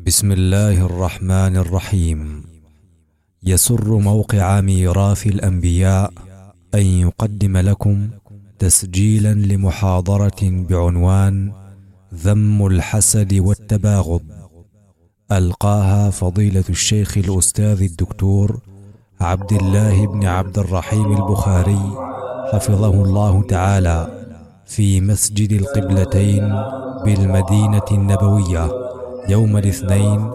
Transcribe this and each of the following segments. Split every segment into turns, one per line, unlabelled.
بسم الله الرحمن الرحيم. يسر موقع ميراث الأنبياء أن يقدم لكم تسجيلا لمحاضرة بعنوان ذم الحسد والتباغض، ألقاها فضيلة الشيخ الأستاذ الدكتور عبد الله بن عبد الرحيم البخاري حفظه الله تعالى في مسجد القبلتين بالمدينة النبوية يوم الاثنين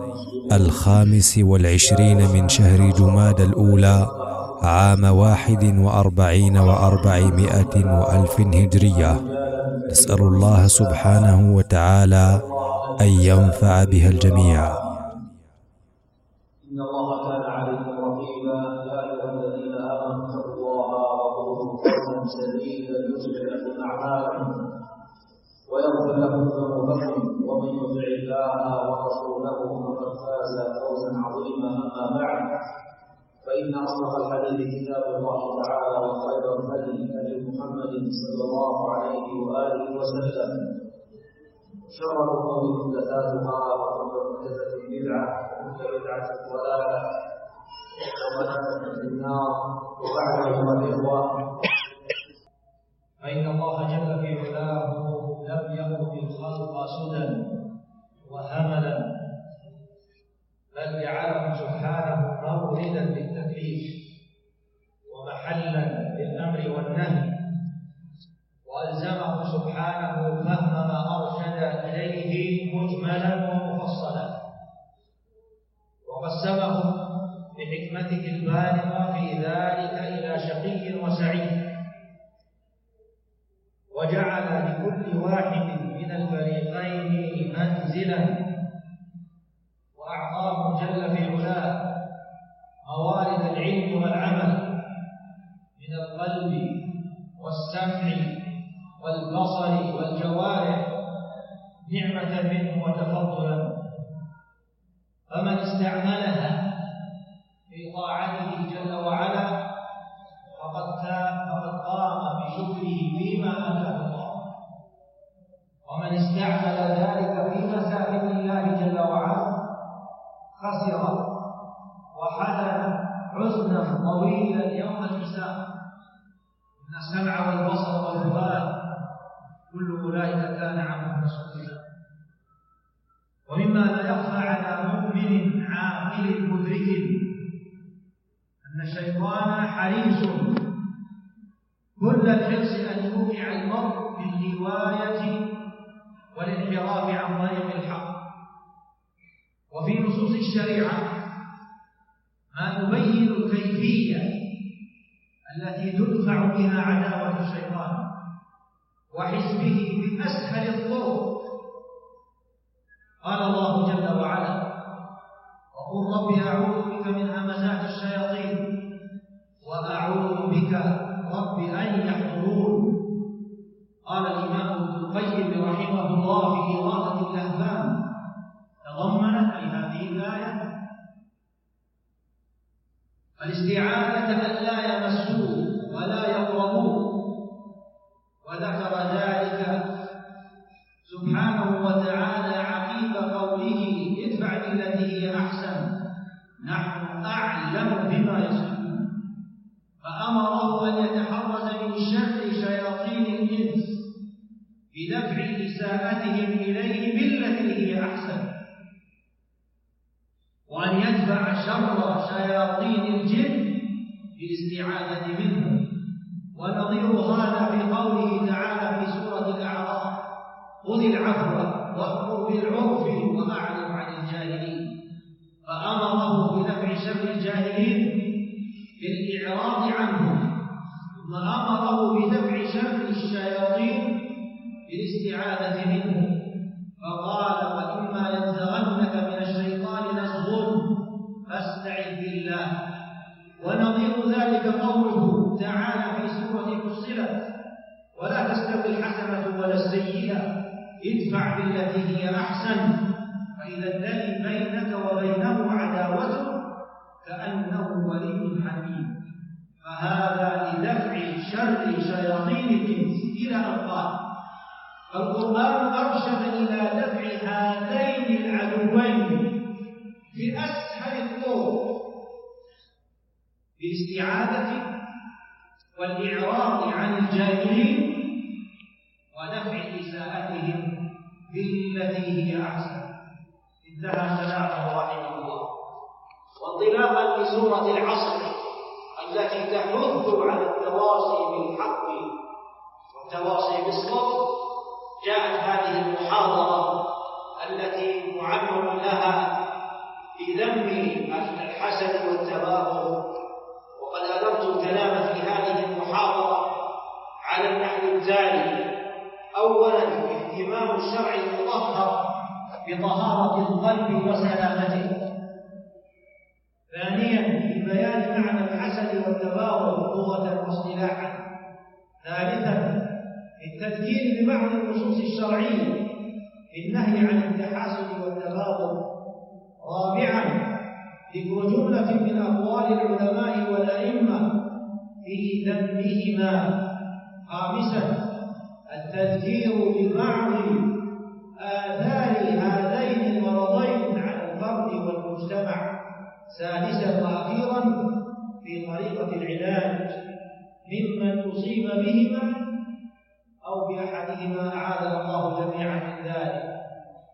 25 من شهر جمادى الأولى عام 41 و400 وألف هجرية. نسأل الله سبحانه وتعالى أن ينفع بها الجميع.
إن الله كان عليكم رقيبا يا أيها الذين آمنوا اتقوا الله وقولوا قولا سديدا يصلح لكم أعمالكم ويغفر لكم ذنوبكم ومن يطع الله ورسوله فقد فاز فوزا عظيما. أما بعد، فإن أصدق الحديث كتاب الله تعالى وخير الهدي هدي محمد صلى الله عليه وآله وسلم، شر الأمور محدثاتها وكل محدثة بدعة وكل بدعة ضلالة وضلالة في النار. وبعد أيها الإخوة، فإن الله جل في علاه لم يكن الخلق سدى وهملا، بل جعلهم سبحانه موردا للتكليف ومحلا للأمر والنهي، وألزمه سبحانه فهم ما أرشد إليه مجملا ومفصلا، وقسمهم بحكمته البالغة في ذلك إلى شقي وسعيد، وجعل لكل واحد من الفريقين منزلا، وأعطاه جل في علاه موارد العلم والعمل من القلب والسمع والبصر والجوارح نعمة منه وتفضلا، فمن استعملها في طاعته جل وعلا فقد قام بشكره فيما آتاه الله، ومن استعمل ذلك في مسائل الله جل وعلا خسر وحزن حزنا طويلا يوم الحساب. إن السمع والبصر والفؤاد كل أولئك كان عنه مسؤولا. ومما لا يخفى على مؤمن عاقل مدرك أن الشيطان حريص كل الحرص أن يوقع المرء بالغواية والانحراف عن طريق الحق. وفي نصوص الشريعة ما نبين الكيفية التي تدفع بها عداوة الشيطان وحزبه بأسهل الطرق. قال الله جل وعلا: وقل رب أعوذ بك من همزات الشياطين وأعوذ بك رب أن يحضرون. قال الإمام ابن القيم رحمه الله في إغاثة اللهفان: تضمنت أي هذه الآية الاستعاذة أن لا يمسوه ولا يقربوه، وذكر ذلك سبحانه وتعالى عقيب قوله: ادفع بالتي هي أحسن نحن أعلم بما يصفون، فأمره أن يتحرز من شر شياطين الإنس بدفع إساءتهم إليه بالتي هي أحسن، وأن يدفع شر شياطين الجن بالاستعاذة منه. ونظير هذا في قوله تعالى في سورة الأعراف: خذ العفو وأمر بالعرف وأعرض عن الجاهلين، فأمره بدفع شر الجاهلين بالإعراض عنهم، ثم أمره بدفع شر الشياطين بالاستعاذة منه، فقال: وإما ينزغنك من الشيطان نزغ فاستعذ بالله. ونظير ذلك قوله تعالى في سورة فصلت: ولا تستوي الحسنة ولا السيئة ادفع بالتي هي أحسن فإذا الذي بينك وبينه عداوة كأنه ولي حميم. فهذا لدفع شر شياطين الإنس إلى أن قال: فالقرآن أرشد إلى دفع هذين العدوين بالاستعاذة والإعراض عن الجاهلين ودفع إساءتهم بالتي هي أحسن. انتهى كلامه رحمه الله. وانطلاقا لسورة العصر التي تحث على التواصي بالحق والتواصي بالصبر، جاءت هذه المحاضرة التي معمر لها في ذم الحسد والتباغض. وقد أدرت الكلام في هذه المحاضرة على النحو التالي: أولا، اهتمام الشرع المطهر بطهارة القلب وسلامته. ثانيا، في بيان معنى الحسد والتباغض لغة واصطلاحا. ثالثا، التذكير ببعض النصوص الشرعية بالنهي عن التحاسد والتباغض. رابعا، ذكر جملة من أقوال العلماء والأئمة في ذمهما. خامسا، التذكير ببعض آثار هذين المرضين على الفرد والمجتمع. سادسا وأخيرا، في طريقة العلاج ممن أصيب بهما أو بأحدهما، أعاذنا الله جميعا من ذلك.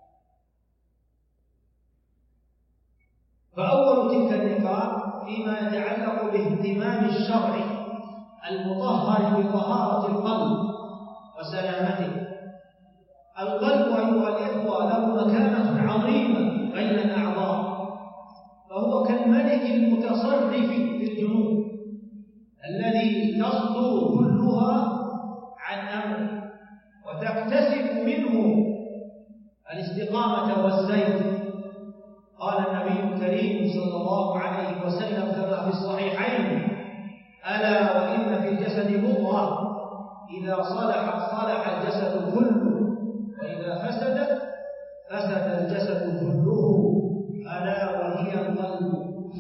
فأول تلك النقاط فيما يتعلق باهتمام الشرع المطهر بطهارة القلب وسلامته. القلب أيها الإخوة له مكانة عظيمة بين الأعضاء، فهو كالملك المتصرف في الجنود الذي تصدر كلها عن أمره وتكتسب منه الاستقامة والسير. قال النبي الكريم صلى الله عليه وسلم كما في الصحيحين: ألا وإن في الجسد مضغة إذا صلحت صلح الجسد كله وإذا فسدت فسد الجسد كله، ألا وهي القلب.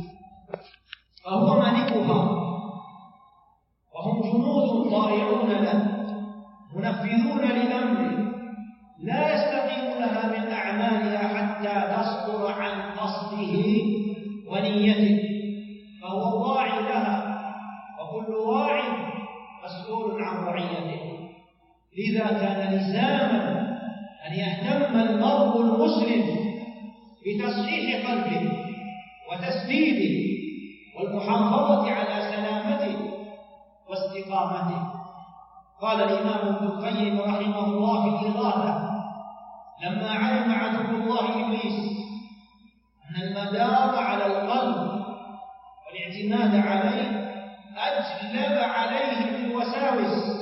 فهو ملكها، وهم جنود طائعون له منفذون لأمره، لا يستقيمونها من أعمالها حتى تصدر عن قصده ونيته، فهو الراعي لها، وكل راع مسؤول عن رعيته. لذا كان لزاما أن يهتم المرء المسلم بتصحيح قلبه وتسديده والمحافظة على سلامته واستقامته. قال الإمام ابن القيم رحمه الله في الإغاثة لما علم عدو الله إبليس أن المدار على القلب والاعتماد عليه أجلب عليه بالوساوس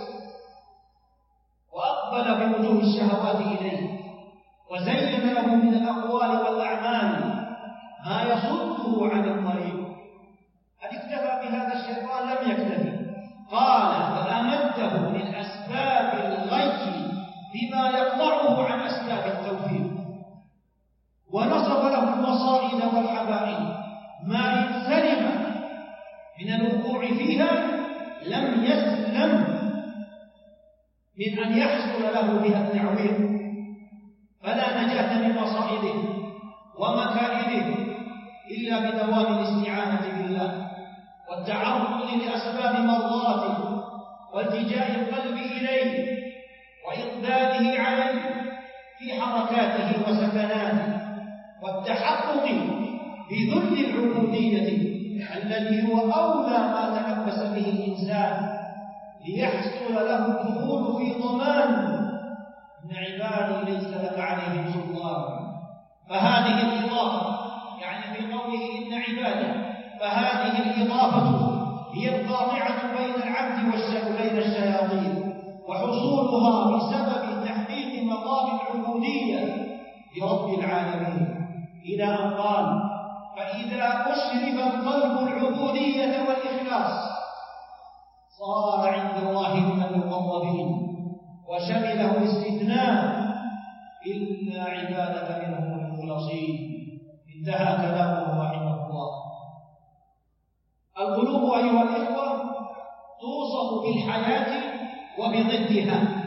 وأقبل بوجوه الشهوات إليه، وزين له من الأقوال والأعمال ما يصده عن الطريق. هل اكتفى بهذا الشيطان؟ لم يكتفي. قال: فأمده من أسباب الغي بما يقطعه عن أسباب التوفيق، ونصب له المصائد والحبائل ما إن سلم من الوقوع فيها لم يسلم من أن يحصل له بها التعويض. فلا نجاة من مصائده ومكائده إلا بدوام الاستعانة بالله والتعرض لأسباب مرضاته والتجاء القلب إليه وإقباله عليه في حركاته وسكناته، والتحقق بذل العبودية الذي هو أولى ما تلبس به الإنسان ليحصل له الدخول في ضمان: إن عبادي ليس لك عليهم سلطان. فهذه الإضافة، يعني في قوله إن عبادي، فهذه الإضافة هي القاطعة بين العبد وبين الشياطين، وحصولها بسبب تحقيق مقام العبودية لرب العالمين، إلى أن قال: فإذا أشرب القلب العبودية والإخلاص صار عند الله من المقربين، وشمله الاستثناء: إلا عبادك منهم المخلصين. انتهى كلامه رحمه الله. القلوب أيها الإخوة توصف بالحياة وبضدها،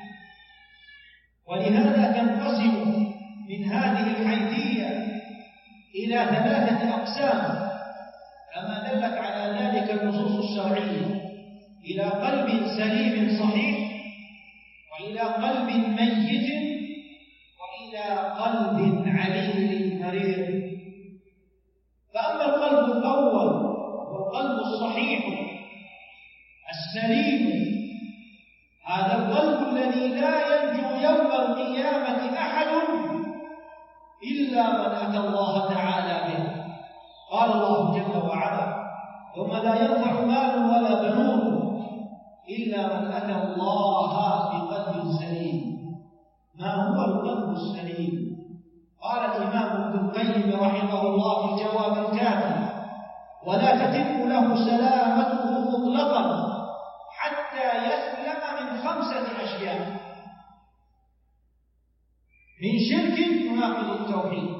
ولهذا تنقسم من هذه الحيثية إلى 3 أقسام: كما دلت على ذلك النصوص الشرعية، إلى قلب سليم صحيح، وإلى قلب ميت، وإلى قلب عليل مريض. فأما القلب الأول هو القلب الصحيح السليم، هذا القلب الذي لا ينجو يوم القيامة أحد إلا من أتى الله تعالى به. قال الله جل وعلا: يوم لا ينفع مال ولا بنون إلا من أتى الله بقلب سليم. ما هو القلب السليم؟ قال الإمام ابن القيم رحمه الله في الجواب الكافي: ولا تتم له سلامته مطلقا حتى يسلم من 5 أشياء: من شرك يناقض التوحيد،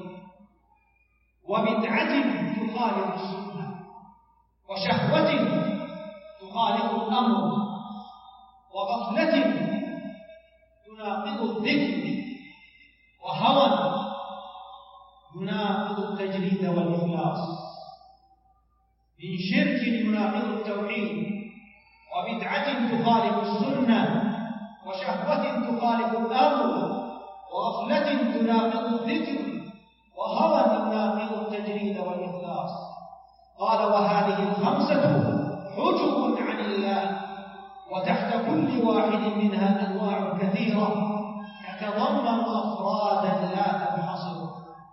وبدعة تخالف السنة، وشهوة تخالف الأمر، وغفلة تناقض الذكر، وهوى يناقض التجريد والإخلاص. من شرك يناقض التوحيد، وبدعة تخالف السنة، وشهوة تخالف الأمر، وغفلة تناقض الذكر، وهوى يناقض التجريد والإخلاص. قال: وهذه 5 حجب عن الله، وتحت كل واحد منها أنواع كثيرة تتضمن أفرادا لا تنحصر.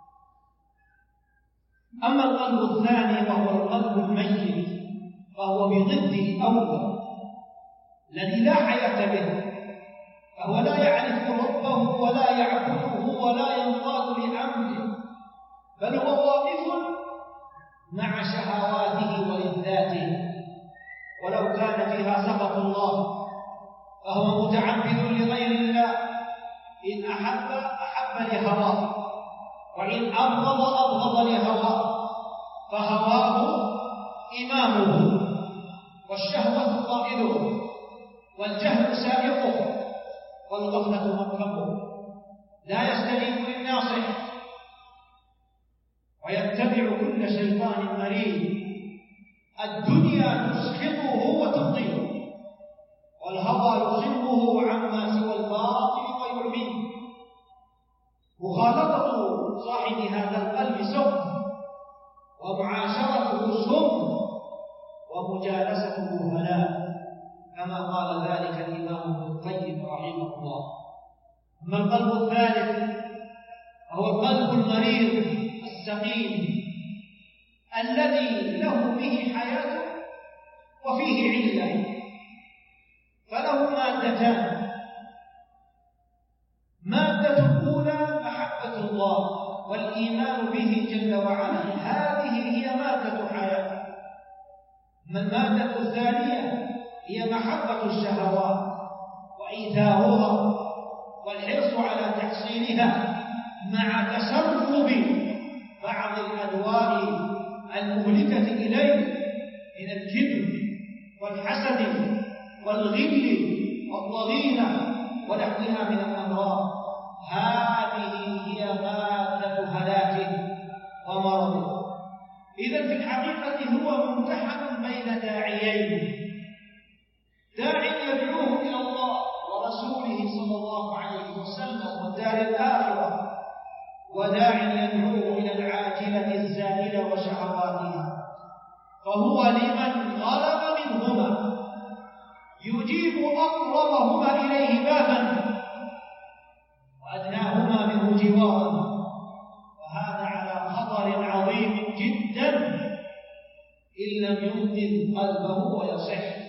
أما القلب الثاني وهو القلب الميت، فهو بضد الأول الذي لا حياة به، فهو لا يعرف ربه ولا يعبده ولا ينقاد لأمره، بل هو واقف مع شهواته ولذاته، ولو كان فيها سخط الله فهو متعبد لغير الله. إن أحب لهواه، وإن أبغض لهواه، فهواه إمامه، والشهوة قائده، والجهل سائقه، والغفلة مركبه. لا يستجيب للناصح، ويتبع كل شيطان مريد. الدنيا تسخطه وترضيه، والهوى يصبه عما سوى الباطل ويعميه. مخالطة صاحب هذا القلب سم، ومعاشرته سم، ومجالسته هلاك، كما قال ذلك الإمام ابن القيم رحمه الله. أما القلب الثالث هو القلب المريض السقيم، الذي له به حياة وفيه علة، فله مادتان: مادة الأولى محبة الله والإيمان به جل وعلا، هذه هي مادة حياة. أما المادة الثانية هي محبة الشهوات وإيثارها والحرص على تحصيلها، مع تسرب بعض الأدواء المهلكة إليه من الكبر والحسد والغل والضغينة ونحوها من الأمراض. هذه هي مادة هلاكه ومرضه. إذن في الحقيقة هو ممتحن بين داعيين: داع يدعوه إلى الله ورسوله صلى الله عليه وسلم والدار الآخرة، وداع يدعوه إلى العاجلة الزائلة وشهواتها. فهو لمن غلب منهما يجيب أقربهما إليه بابا وأدناهما منه جوارا، وهذا على خطر عظيم جدا إن لم ينقذ قلبه ويصح.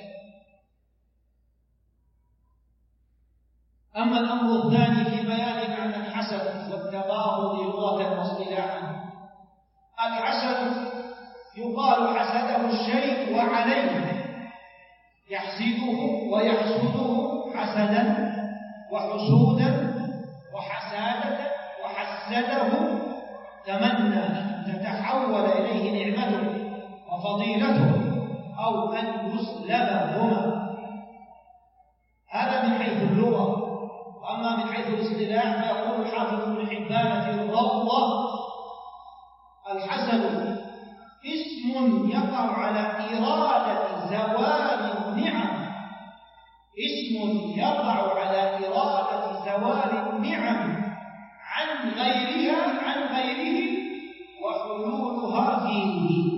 أما الأمر الثاني في بيان معنى الحسد والتباغض لغة واصطلاحا: الحسد يقال حسده الشيء وعليه، يحسده ويحسده حسدا وحسودا وحسادة، وحسده تمنى أن تتحول إليه نعمته وفضيلته أو أن يسلبهما. هذا من حيث اللغة. وأما من حيث الاصطلاح فيقول الحافظ ابن حبان في الروضة: الحسد اسم
اسم يقع على إرادة زوال النعم، اسم يقع على إرادة زوال النعم عن غيره وحلولها فيه،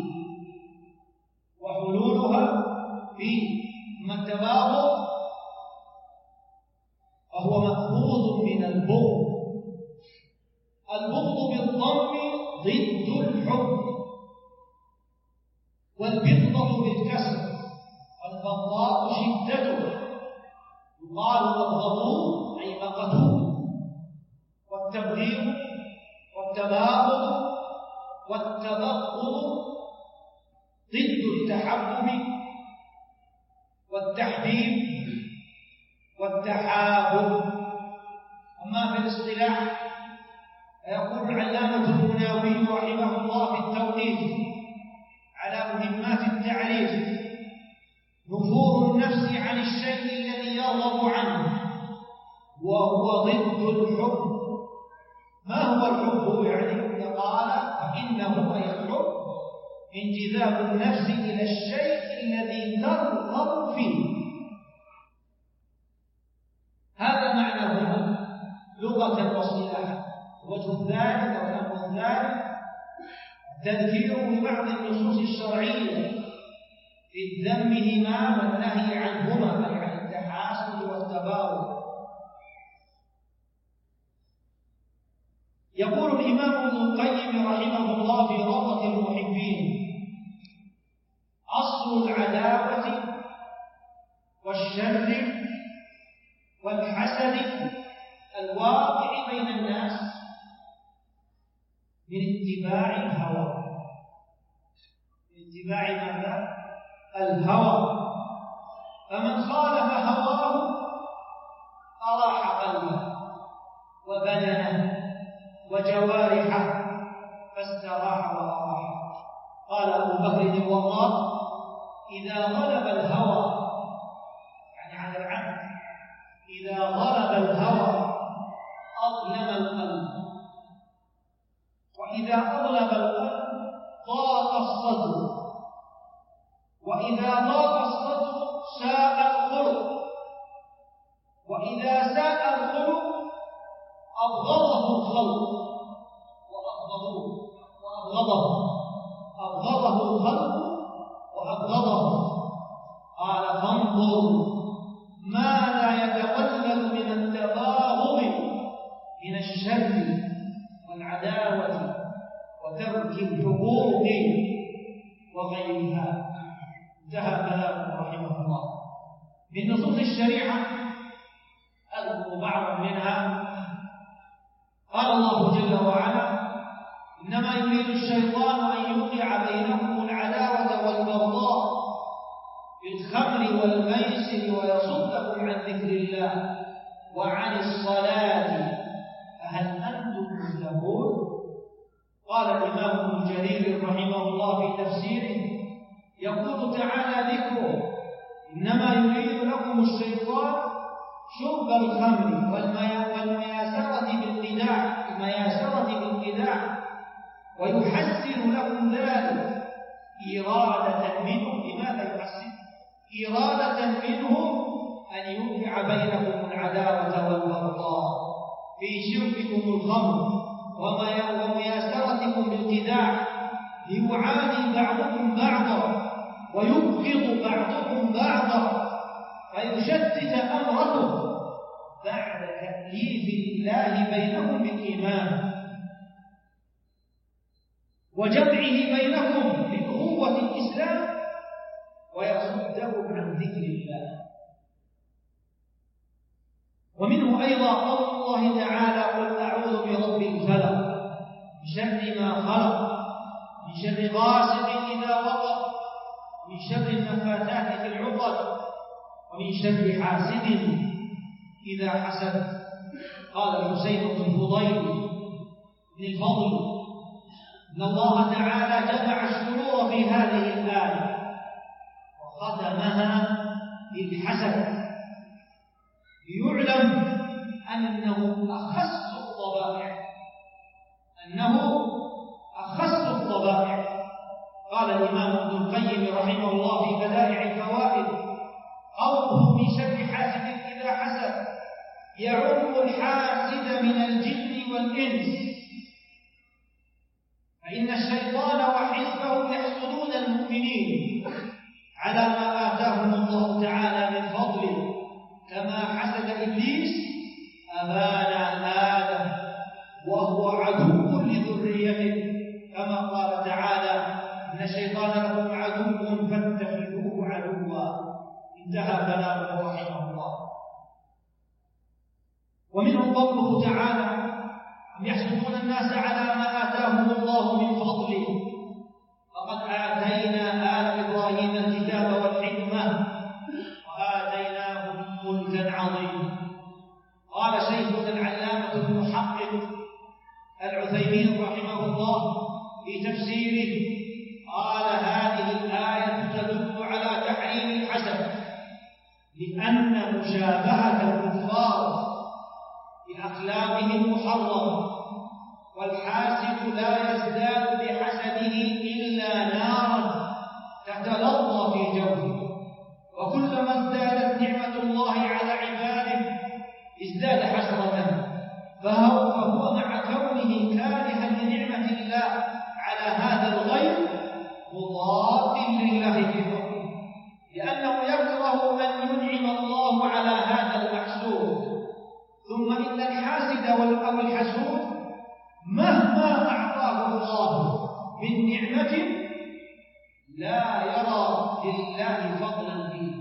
أما التباغض فهو مأخوذ من البغض بالضم ضد الحب، والبغضة بالكسر، والبغضاء شدته، يقال بغضوه أي مقتوه، والتبغيض والتباغض والتبغض ضد التحبب والتحبيب والتحابب. أما في الاصطلاح فيقول العلامة المناوي رحمه الله في التوقيف على مهمات التعريف: نفور النفس عن الشيء الذي يرغب عنه وهو ضد الحب. ما هو الحب؟ يعني قال فإنه أي الحب انجذاب النفس إلى الشيء الذي ترغب فيه. هذا معناه لغة واصطلاحا. الوجه الثالث أو الأمر الثالث التذكير ببعض النصوص الشرعية في ذمهما والنهي عنهما، أي عن التحاسد والتباغض. يقول الإمام ابن القيم رحمه الله في روضة المحبين: أصل العداوة والشر والحسد الواقع بين الناس من اتباع الهوى. من اتباع ماذا؟ الهوى. فمن خالف هواه أراح قلبه وبدنه وجوارحه فاستراح وأراح. قال أبو بكر الوراق: إذا غلب الهوى، يعني على العبد، إذا غلب الهوى أظلم القلب، وإذا أظلم القلب ضاق الصدر، وإذا ضاق الصدر ساء الخلق، وإذا ساء الخلق أبغضه الخلق أبغضه الخلق وأبغضه. قال: فانظر ماذا يتولد من التباغض من الشر والعداوة وترك الحقوق وغيرها. انتهى كلامه رحمه الله. من نصوص الشريعة أذكر بعضا منها. قال الله جل وعلا: إنما يريد الشيطان أن يوقع بينكم العداوة والبغضاء في الخمر والميسر ويصدكم عن ذكر الله وعن الصلاة فهل أنتم منتهون؟ قال الإمام ابن جرير رحمه الله في تفسيره: يقول تعالى ذكره: إنما يريد لكم الشيطان شرب الخمر والمياسرة بالقداع ويحسن لكم ذلك إرادة منه. لماذا يحسن؟ إرادة منه أن يوقع بينكم العداوة والبغضاء في شربكم الخمر ومياسرتكم بالقداع، ليعادي بعضكم بعضا ويبغض بعضكم بعضا فيشتت أمركم بعد تأليف الله بينكم بالإيمان وجمعه بينكم بأخوة الإسلام ويصدكم عن ذكر الله. ومنه أيضا قول الله تعالى: قل أعوذ برب الفلق من شر ما خلق من شر غاسق إذا وقب من شر النفاثات في العقد ومن شر حاسد إذا حسد. قال الحسين بن الفضيل بن الفضل: إن الله تعالى جمع الشرور في هذه الآية وختمها بالحسد ليعلم أنه أخص الطبائع. قال الإمام ابن القيم رحمه الله في بدائع الفوائد: قوله من شر حاسد إذا حسد يعم الحاسد من الجن والإنس، فإن الشيطان وحزبه يحسدون المؤمنين على ما آتاهم الله تعالى من فضله، كما حسد إبليس أبانا آدم وهو عدو لذريته، كما قال تعالى: إن الشيطان لكم عدو فاتخذوه عدوا. انتهى كلامه رحمه الله. ومنهم قوله تعالى: أم يحسدون الناس على ما آتاهم الله من فضله فقد آتينا آل إبراهيم الكتاب والحكمة وآتيناهم ملكا عظيما. قال شيخنا العلامة المحقق العثيمين رحمه الله في تفسيره: قال هذه الآية تدل على تحريم الحسد، لأن مشابهة الكفار بأخلاقهم محرمة، والحاسد لا يزداد بحسده إلا نارا تتلظى في جوفه، وكلما ازدادت نعمة الله على عباده ازداد حسرة، فهو مع كونه كارها لنعمة الله على هذا الغير مضاد لله في حكمه، لأنه يكره أن ينعم الله على هذا المحسود. ثم إن الحاسد أو الحسود مهما أعطاه الله من نعمة لا يرى لله فضلا فيه،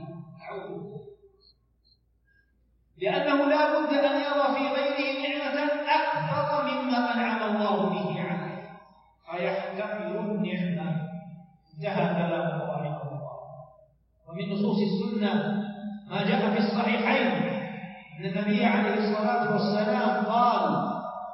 لأنه لا بد أن يرى في غيره نعمة أكثر مما أنعم الله به عليه فيحتقر النعمة. انتهى كلامه رحمه الله. ومن نصوص السنة ما جاء في الصحيحين أن النبي عليه الصلاة والسلام قال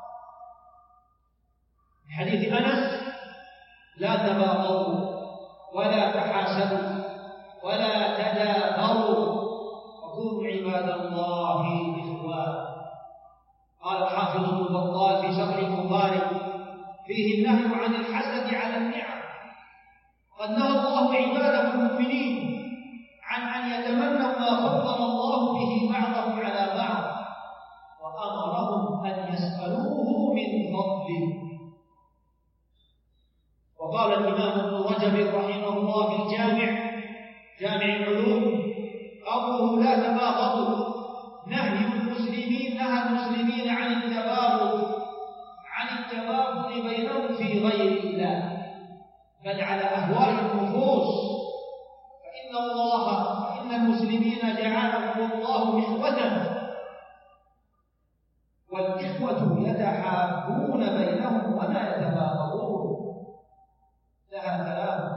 في حديث أنس: لا تباغضوا ولا تحاسدوا ولا تدابروا وكونوا عباد الله إخوانا. قال الحافظ ابن بطال في شرح البخاري: فيه النهي عن الحسد على النعم، قد نهى الله عباده المؤمنين عن أن يتمنوا ما فضل الله به بعضهم على بعض، وأمرهم أن يسألوه من فضله. وقال الإمام ابن رجب رحمه الله في جامع العلوم: قوله لا تباغضوا نهى المسلمين عن التباغض بينهم في غير الله، بل على أهواء النفوس، فإن المسلمين جعلهم الله إخوة، والإخوة يتحابون بينهم ولا يتباغضون. انتهى كلامه.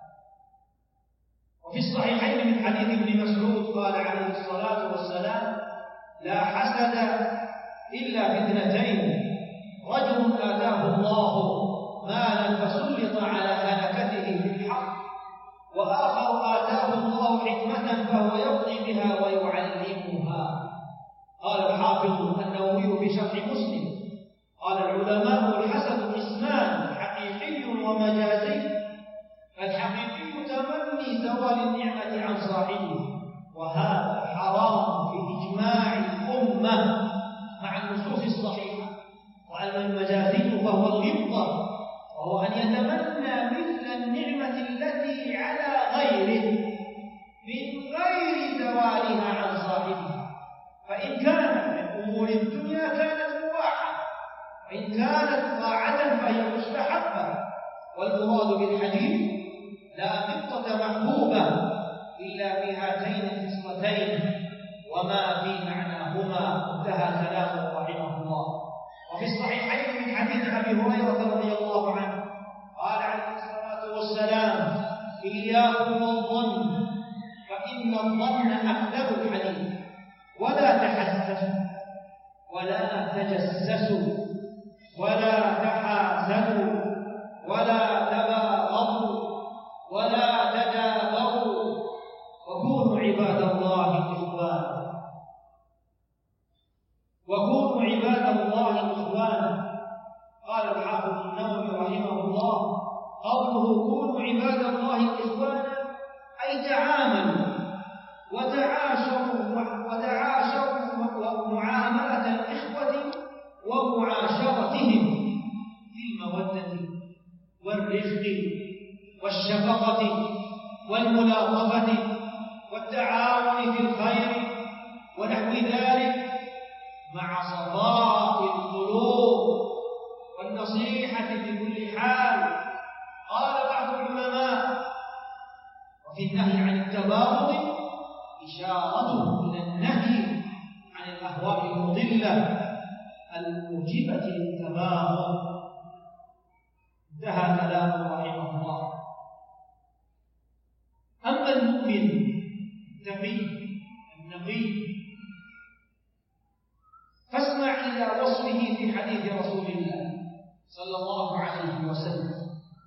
وفي الصحيحين من حديث ابن مسعود قال عليه الصلاة والسلام: لا حسد إلا في اثنتين: رجل آتاه الله مالا فسلط على هلكته في الحق، وآخر آتاه الله حكمة فهو يقضي بها ويعلمها. قال الحافظ النووي في شرح مسلم: قال العلماء: الحسد قسمان، حقيقي ومجازي. فالحقيقي تمني زوال النعمة عن صاحبه، وهذا حرام في إجماع الأمة مع النصوص الصحيحة. وأما المجازي فهو الغبطة، وهو أن يتمنى مثل النعمة التي على غيره من غير زوالها عن صاحبها، فإن كانت من أمور الدنيا كانت مباحة، وإن كانت طاعة فهي مستحبة. والمراد بالحديث: لا غبطة محبوبة إلا في هاتين الخصلتين وما في معناهما. انتهى كلامه رحمه الله. وفي الصحيحين من حديث أبي هريرة رضي الله عنه قال عليه الصلاة والسلام: إياكم والظن فإن الظن أكذب الحديث، ولا تحسسوا ولا تجسسوا ولا تحاسدوا ولا تباغضوا ولا تدابروا وكونوا عباد الله إخوانا. قال الحافظ النووي رحمه الله: قوله كونوا عباد الله إخوانا أي تعاملوا وتعاشروا معاملة الإخوة ومعاشرتهم بالمودة والرفق والشفقة والملاطفة والتعاون في الخير ونحو ذلك، مع صفاء القلوب والنصيحة في كل حال. قال بعض العلماء: وفي النهي عن التباغض إشارة إلى النهي عن الأهواء المضلة الموجبة للتباغض. انتهى كلامه رحمه الله. أما المؤمن النقي فاسمع إلى وصفه في حديث رسول الله صلى الله عليه وسلم.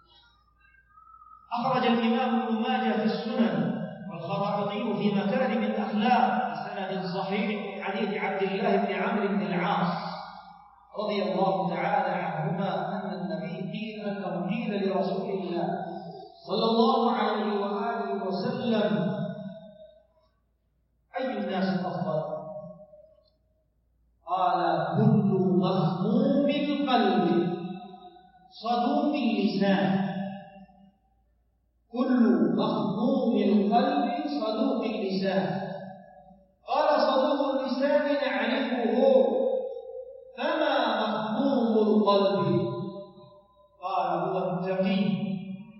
أخرج الإمام ابن ماجه في السنن والخرائطي في مكارم الأخلاق بسند صحيح من حديث عبد الله بن عمرو بن العاص رضي الله تعالى عنهما أن النبي قيل لرسول الله صلى الله عليه وآله وسلم: أي الناس أفضل؟ قال: كل مخموم القلب صدوق اللسان. كل مخموم القلب صدوق اللسان. قال: صدوق اللسان نعرفه، فما مخموم القلب؟ قال: هو التقي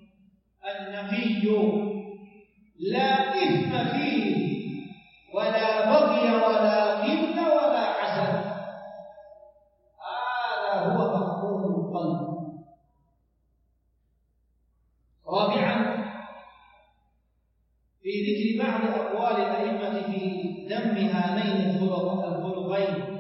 النقي لا إثم فيه ولا بغي ولا غل ولا حسد. هذا هو مخموم القلب. رابعا، في ذكر بعض أقوال الأئمة في ذم هذين الخلقين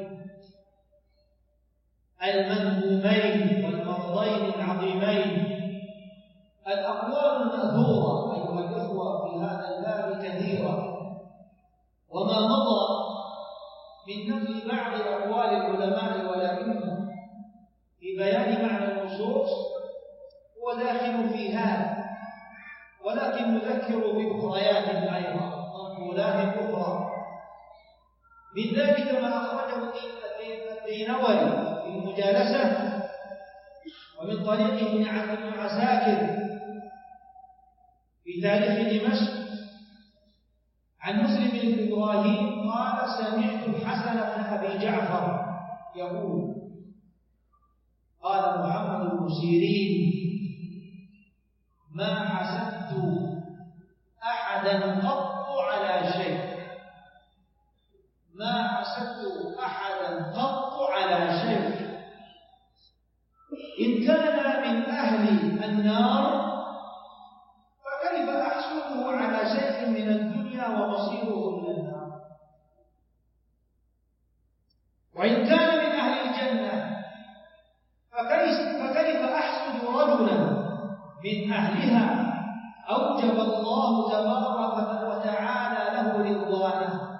المذمومين والمرضين العظيمين. الأقوال المأثورة أيها الإخوة في هذا الباب كثيرة، وما مضى من نقل بعض أقوال العلماء والأئمة في بيان معنى النصوص هو داخل في هذا، ولكن نذكر بأخريات أيضا منقولات أخرى. من ذلك ما أخرجه الدينوري في المجالسة، ومن طريق ابن عساكر في تاريخ دمشق عن مسلم بن إبراهيم قال: سمعت الحسن بن أبي جعفر يقول: قال محمد بن سيرين: ما حسدت أحدا قط على شيء. ما حسدت أحدا قط على شيء. إن كان من أهل النار فكيف أحسده على شيء من الدنيا ومصيره إلى النار؟ وإن كان من أهل الجنة فكيف أحسد رجلا من أهلها أوجب الله تبارك وتعالى له رضوانه؟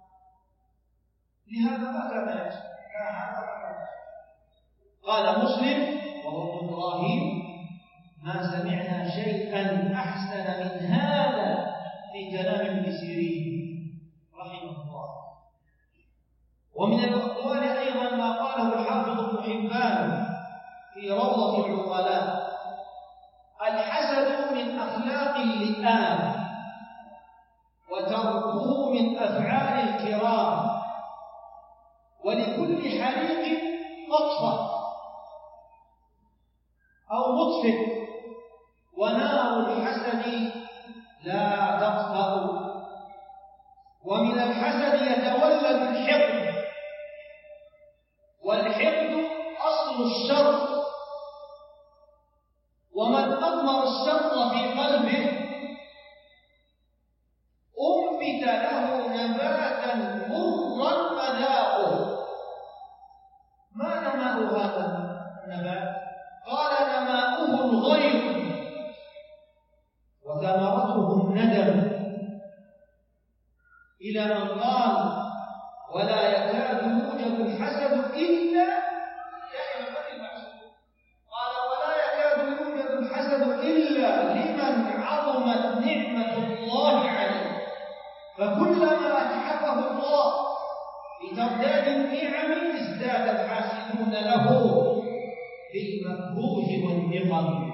لهذا ما كان يحسد. قال مسلم وهو ابن إبراهيم: ما سمعنا شيئا أحسن من هذا في كلام ابن سيرين رحمه الله. ومن الأقوال أيضا ما قاله الحافظ ابن حبان في روضة العقلاء: الحسد من أخلاق اللئام، وتركه من أفعال الكرام، ولكل حريق مطفأ أو مطفئ، ونار الحسد لا تطفأ. ومن الحسد يتولد الحقد، والحقد أصل الشر، ومن أضمر الشر في قلبه أنبت له نباتا مرا مذاقه. ما نماء هذا النبات؟ قال: نماؤه الغيظ وثمرته الندم، إلى أن قال: ولا يكاد يوجد الحسد إلا قال: ولا يكاد يوجد الحسد فكلما أتحفه الله بترداد النعم ازداد الحاسدون له بالمكروه والنقم.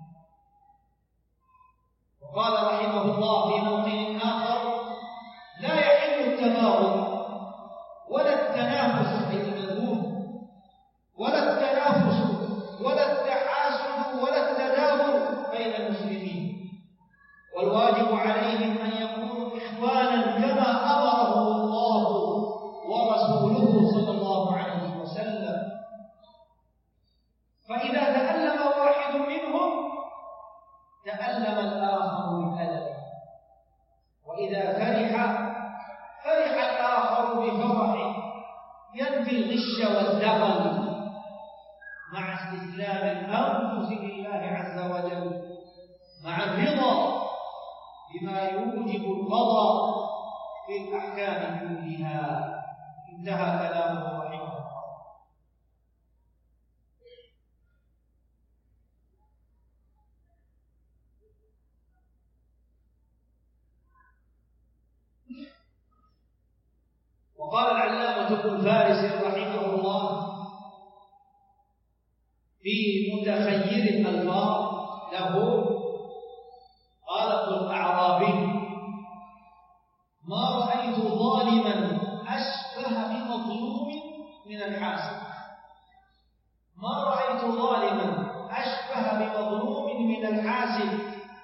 وقال رحمه الله في موطن آخر: لا يحل التباغض ولا التنافس أي المذموم ولا التنافس ولا التحاسد ولا التدابر بين المسلمين، والواجب عليهم أن يكونوا إخوانا كما أمرهم الله ورسوله صلى الله عليه وسلم. فإذا تألم واحد منهم تألم الآخر بالألم، وإذا فرح الآخر بفرح ينفي الغش والدغل مع استسلام الأنفس لله عز وجل مع الرضا بما يوجب القضاء في الأحكام كلها. انتهى كلامه رحمه الله. وقال العلامة ابن فارس رحمه الله في متخير الألفاظ له: قال ابن الأعرابي: ما رأيت ظالما أشبه بمظلوم من الحاسد. ما رأيت ظالما أشبه بمظلوم من الحاسد.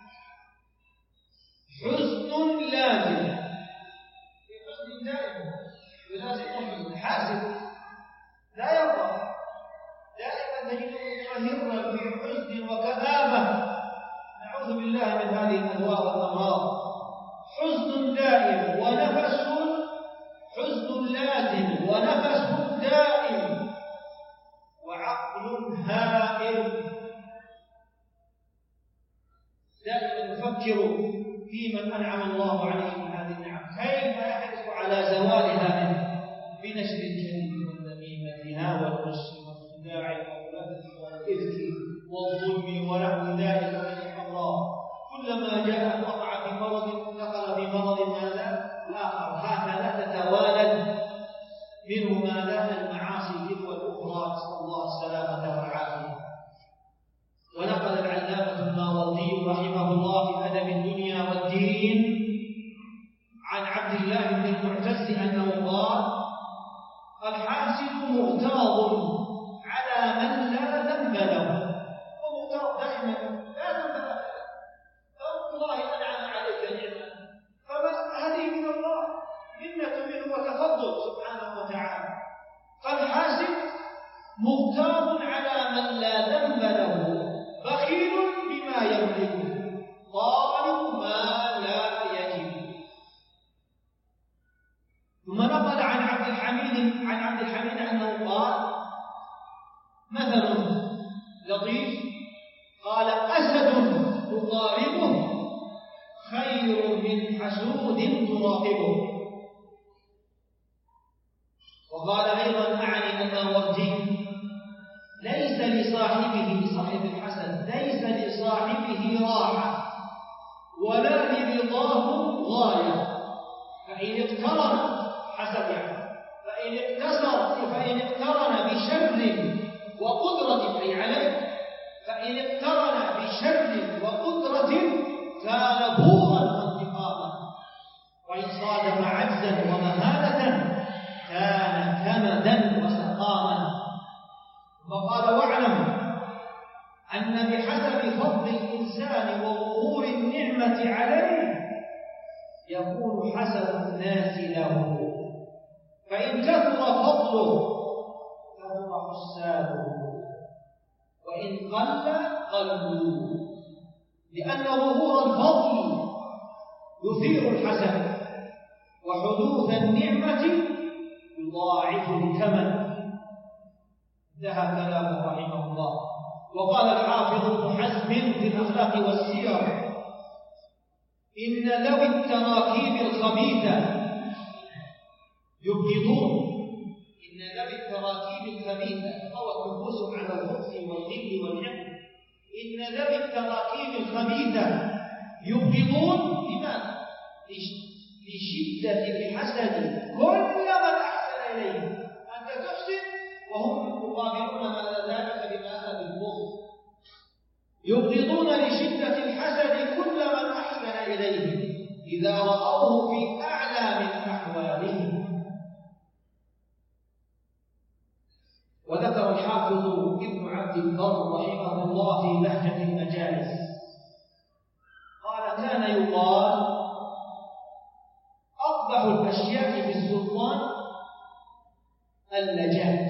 حزن لازم، في حزن دائم يلازمه الحاسد، لا يرضى، دائما تجده متمهرا في حزن وكآبة، نعوذ بالله من هذه الأدواء والأمراض. حزن دائم ونفس، حزن لازم ونفس دائم، وعقل هائل دائما يفكر في من أنعم الله عليه من هذه النعم، كيف يحرص على زوالها منه بنشر الكذب والنميمة والغش والخداع والغفلة والإفك والظلم ونحو ذلك من الأمراض. كلما جاء وقع في مرض دخل في مرض ماذا؟ آخر، هكذا تتوالد منه ماذا؟ المعاصي تلك والأخرى، نسأل الله السلامة والعافية. ونقل العلامة الماوردي رحمه الله في أدب الدنيا والدين عن عبد الله بن المعتز أنه قال: الحاسد مغتاظ على من لا ذنب له. ومغتاظ دائما لا ذنب له، فالله أنعم عليك نعمة، فهذه من الله، منة منه وتفضل سبحانه وتعالى. فالحاسد مغتاظ على من لا ذنب له، بخيل بما يملكه، طالب ما لا يجب. ثم نقل عن عبد الحميد أنه قال: مثل لطيف، قال: أسد تقاربه خير من حسود تراقبه. وقال أيضا أعني الماوردي: ليس لصاحبه، صاحب الحسد، ليس لصاحبه راحة ولا لرضاه غاية، فإن اقترن حسد يعني، فإن اقترن بشر وقدرة أي عليه، فإن اقترن بشر وقدرة كان بورا وانتقاما، وإن صادف عجزا ومهانة كان كمدا وسقاما. وقال: واعلم أن بحسب فضل الإنسان وظهور النعمة عليه يكون حسد الناس له، فإن كثر فضله كثر حساده، وإن قل قلوا، لأن ظهور الفضل يثير الحسد، وحدوث النعمة يضاعف الكمل. انتهى كلامه رحمه الله. وقال الحافظ ابن حزم في الأخلاق والسير: إن ذوي التراكيب الخبيثة يبغضون. إن ذوي التراكيب الخبيثة طوت نفوسهم على الخبث والغل والحقد. إن ذوي التراكيب الخبيثة يبغضون. لماذا؟ لشدة الحسد كل من أحسن إليه. أنت تحسن وهم يقابلون ماذا ذلك بماذا؟ بالبغض. يبغضون لشدة الحسد كل من أحسن إليه إذا رأوه في أعلى من أحوالهم. وذكر الحافظ ابن عبد البر رحمه الله في بهجة المجالس قال: كان يقال أقبح الأشياء بالسلطان اللجاج،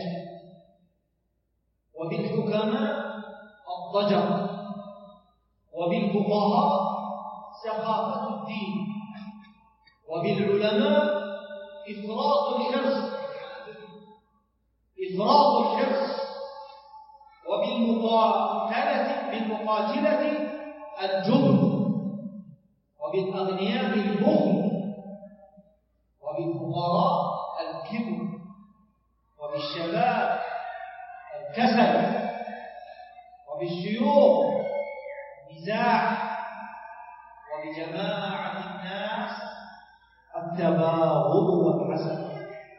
وبالحكماء الضجر، وبالفقهاء سخافة الدين، وبالعلماء إفراط الحرص، وبالمقاتلة الجبن، وبالأغنياء البخل، وبالفقراء الكبر، وبالشباب الكسل، وبالشيوخ النزاع، وبجماعة الناس التباغض والحسد.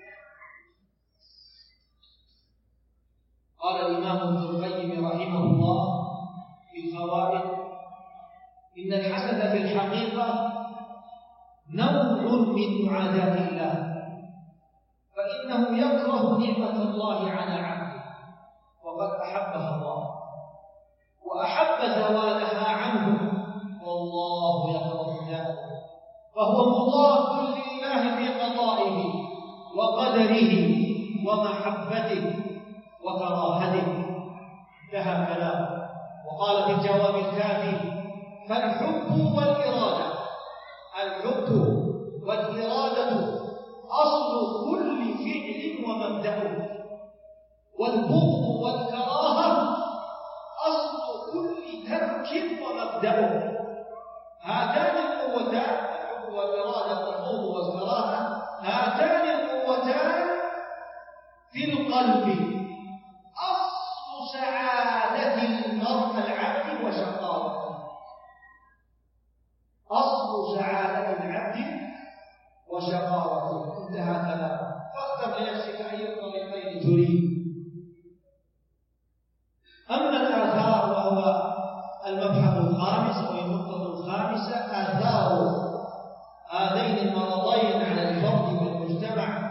قال الإمام ابن القيم رحمه الله في الفوائد: إن الحسد في الحقيقة نوع من معاداة الله، فإنه يكره نعمة الله على عبده وقد أحبها الله، وأحب زوالها عنه والله يكره ذلك، فهو مضاد لله في قضائه وقدره ومحبته وكراهته. انتهى كلامه. وقال في الجواب الكافي: فالحب والإرادة، الحب والإرادة أصل كل فعل ومبدأه، والبغض والكراهة أصل كل ترك ومبدأه. هاتان القوتان، الحب والإرادة والبغض والكراهة، هاتان القوتان في القلب أصل سعادة المرء العبد وشقاوته، أصل سعادة العبد وشقاوته. انتهى كلامه. فاختر لنفسك أي الطريقين تريد. أما الآثار وهو المبحث الخامس أو النقطة الخامسة، آثار هذين المرضين على الفرد والمجتمع.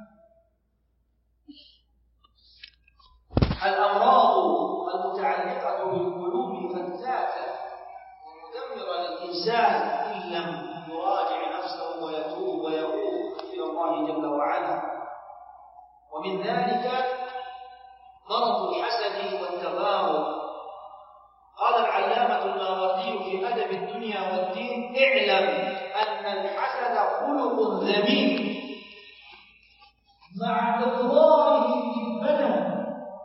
الأمراض المتعلقة بالقلوب فتاكة ومدمرة للإنسان إن لم يراجع نفسه ويتوب ويعود إلى الله جل وعلا. ومن ذلك مرض الحسد والتباغض. قال العلامة الماوردي في أدب الدنيا والدين: اعلم أن الحسد خلق ذميم مع إضراره للبدن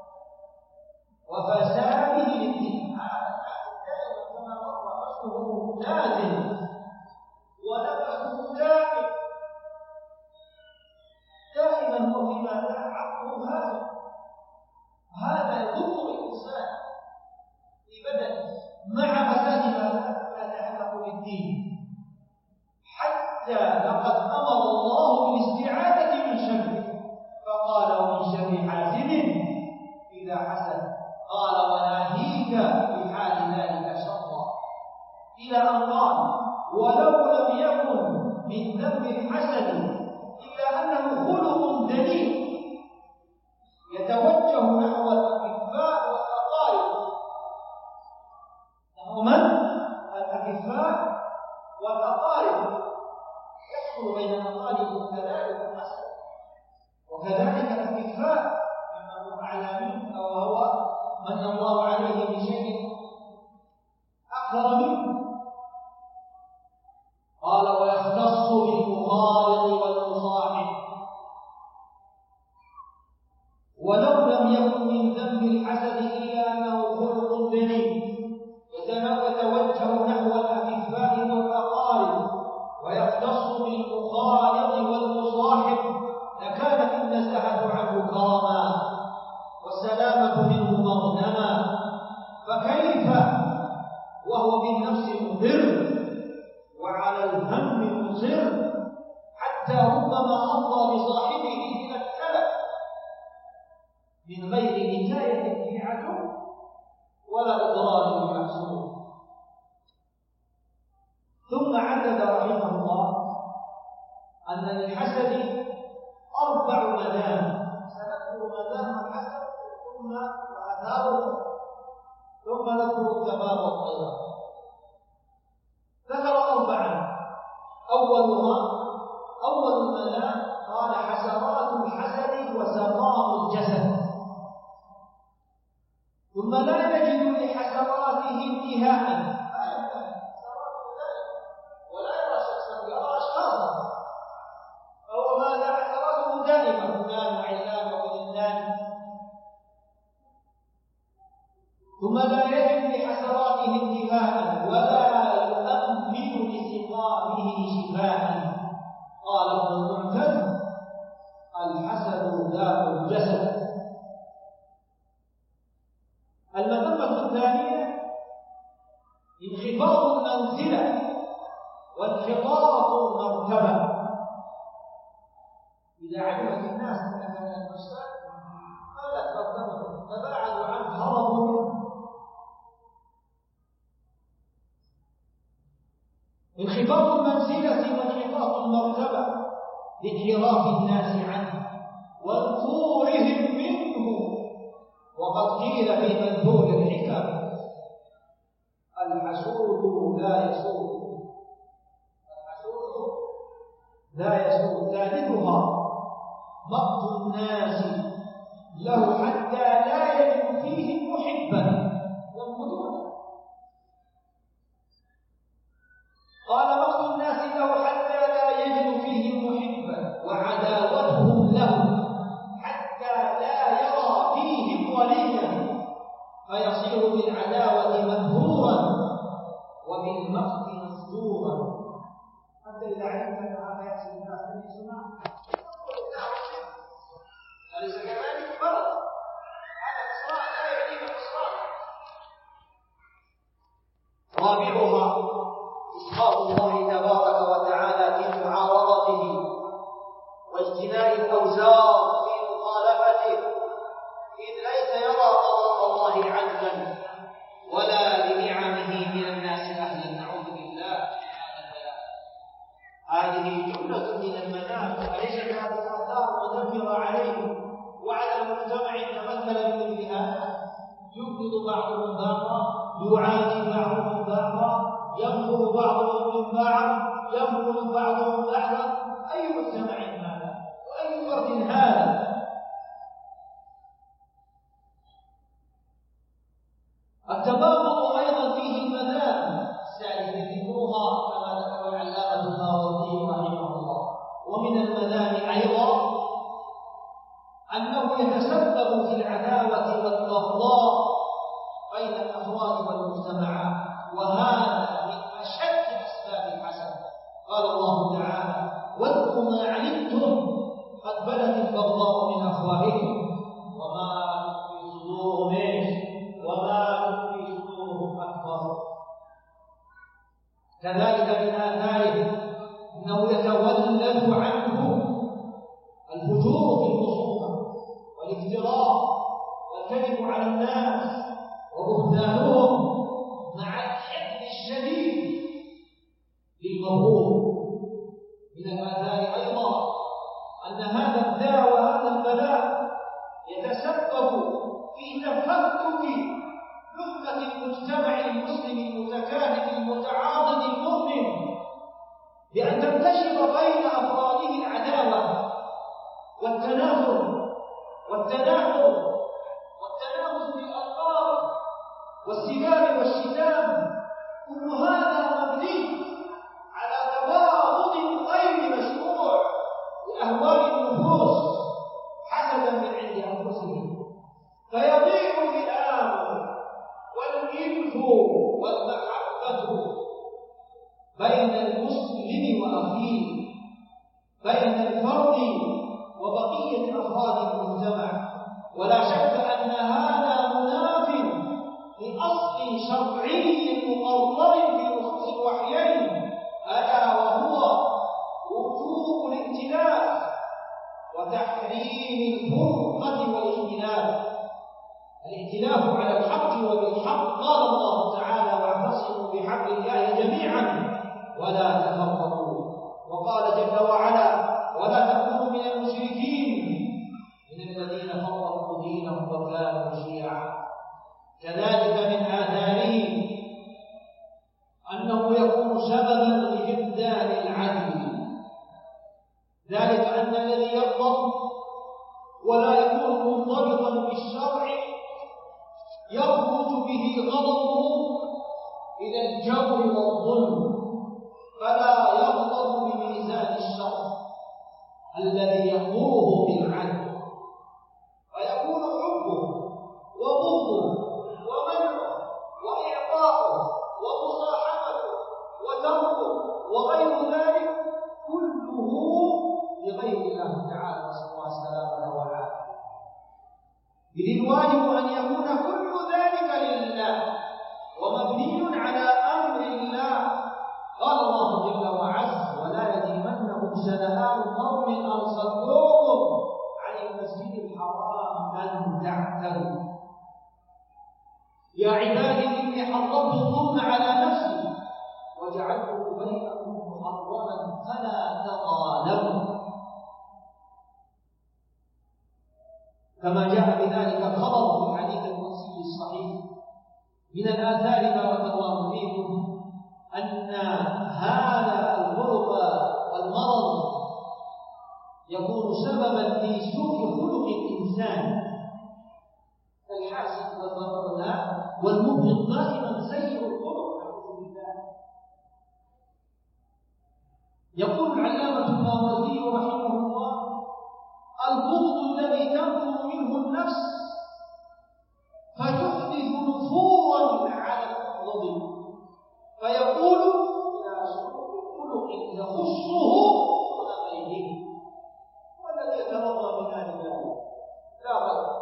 وفساده للدين. هذا الحسد كما مر أصله لازم ونفسه دائم، دائما هو فيما لا عقله هذا يضر الإنسان في بدنه مع فساد ما يتعلق بالدين. حتى لقد أمر الله بالاستعاذة من شره، فقال: ومن شر حاسد إذا حسد، قال: وناهيك بحال ذلك شرا، إلى أن قال: ولو لم يكن من ذنب الحسد إلا أنه خلق دليل يتوجه نحو الأكفاء والأقارب. نحو من؟ الأكفاء والأقارب. يحصل بين الأقارب كذلك الحسد، وكذلك الأكفاء ممن هو أعلى منه أو هو من الله عليه بشيء أكثر منه. قال: ويختص بالمخالط والمصاحب. ولو لم يكن من ذنب الحسد إلا أنه خلق دليل يتوجه نحو الأكفاء والأقارب ويختص بالمخالط والمصاحب لكانت النزاهة عنه كراما والسلامة منه مغنما. فكيف وهو بالنفس مضر وعلى الهم مصر
حتى ربما أفضى بصاحبه إلى التلف من غير نكاية في عدو ولا إضرار بمحسوب. ثم عدد رحمه الله أن للحسد 4 مدام، سنذكر مدام الحسد ثم وآثاره ثم نذكر الثمار والطيران. ذكر 4. أول المدام قال حسرات الحسد وسقام الجسد، ثم لا يجد لحسراته انتهاء، ولا يرى شخصا، يرى اشخاصا، فهو ماذا؟ حسراته دائما، فلان وعلان وفلان. ثم لا يجد لحسراته انتهاء ولا يؤمن لسقامه شفاء. قال ابن المعتز الحسد داء الجسد. المذمة الثانية انخفاض المنزلة وانحطاط المرتبة. إذا علمت الناس أن هذا الإنسان قلت مرتبته، تباعدوا عنه، هربوا منه. انخفاض المنزلة وانحطاط المرتبة لانحراف الناس عنه ونفورهم منه. وقد قيل في منثور الحكم الحسود لا يسود، الحسود لا يسود. ثالثها مقت الناس له حتى لا يجد فيه محبا ينقذونه. قال مقت الناس له حتى لا يجد فيه محبا وعداوتهم له حتى لا يرى فيهم وليا، فيصير بالعداوة مذهورا وبالمقت مسجورا. حتى إذا علمت أن هذا يحسن الناس أن يسمع أليس كذلك؟ فرض هذا خسران لا يعنيه خسران. رابعها إسخاط الله تبارك وتعالى في معارضته واجتناء الأوزار في مخالفته، إذ ليس يرى قضاء الله عدلا ولا لنعمه من الناس أهلا. نعوذ بالله من هذا البلاء. هذه جملة من المنافع، أليست هذه الآثار مدمرة عليه وعلى المجتمع تمثل بمثل هذا؟ يبغض بعضهم بعضا، يعادي بعضهم بعضا، ينفر بعضهم من بعض، ينفر بعضهم بعضا. أي مجتمع هذا وأي فرد هذا؟ التباغض أيضا فيه المدام السادسة ذكرها كما ذكر العلامة الماوردي رحمه الله. ومن المدام أيضا أنه يتسبب في العداوة والبغضاء بين الأفراد والمجتمعات، وهذا من أشد أسباب الحسد. قال الله تعالى واذكروا ما عنتم قد بدت البغضاء من أفواههم وما تخفي صدورهم أكبر. كذلك من آثاره أنه يتولد عنه الفجور في الخصومة والافتراء والكذب على الناس وبهتانهم مع الحقد الشديد للمغرور. من الآثار أيضا أن هذا الداء وهذا البلاء يتسبب في تفكك لقمة المجتمع المسلم المتكاتف المتعاضد المؤمن، بأن تنتشر بين أفراده العداوة والتنافر والتناحر والتنافس بالألقاب والسباب والشتام. كل هذا مبني على تباغض غير مشروع لأهوال النفوس حسدا من عند أنفسهم، فيضيع الآن والإلف والمحبة بين المسلم وأخيه، بين الفرد وبقية أفراد المجتمع. ولا شك أن هذا مناف لأصل شرعي مقرر في نصوص الوحيين، ألا وهو وجوب الاتباع
ولا تفرقوا. وقال جل وعلا: ولا تكونوا من المشركين من الذين فرقوا دينهم وكانوا شيعا. كذلك من آثاره أنه يكون سببا لجدان العدل، ذلك أن الذي يغضب ولا يكون منضبطا بالشرع يخرج به غضبه إلى الجور والظلم، فلا يغضب بميزان الشرع الذي يأمره بالعدل، فيكون حبه وبغضه ومنعه وإعطاؤه ومصاحبته وتركه وغير ذلك كله لغير الله تعالى، نسأل الله السلامة والعافية. إذ الواجب أن يكون كل ذلك لله ومبني على أمر الله. قال الله جل وعز: ولا يجرمنكم شنآن قوم أن صدوكم عن المسجد الحرام أن تعتدوا. يا عبادي إني حرمت الظلم على نفسي وجعلته بينكم محرما فلا تظالموا، كما جاء بذلك الخبر في الحديث القدسي الصحيح. من الآثار بارك الله فيكم أن هذا الخلق والمرض يكون سببا في سوء خلق الإنسان، الحاسد والبغضاء والمبغض دائما سيء الخلق، نعوذ بالله. يقول العلامة الماوردي رحمه الله: البغض الذي تنفر منه النفس فتحدث نفورا على المبغض فيقول إلى سوء خلق يخصه دون غيره، والذي يترضى من هذا ذلك لا غير.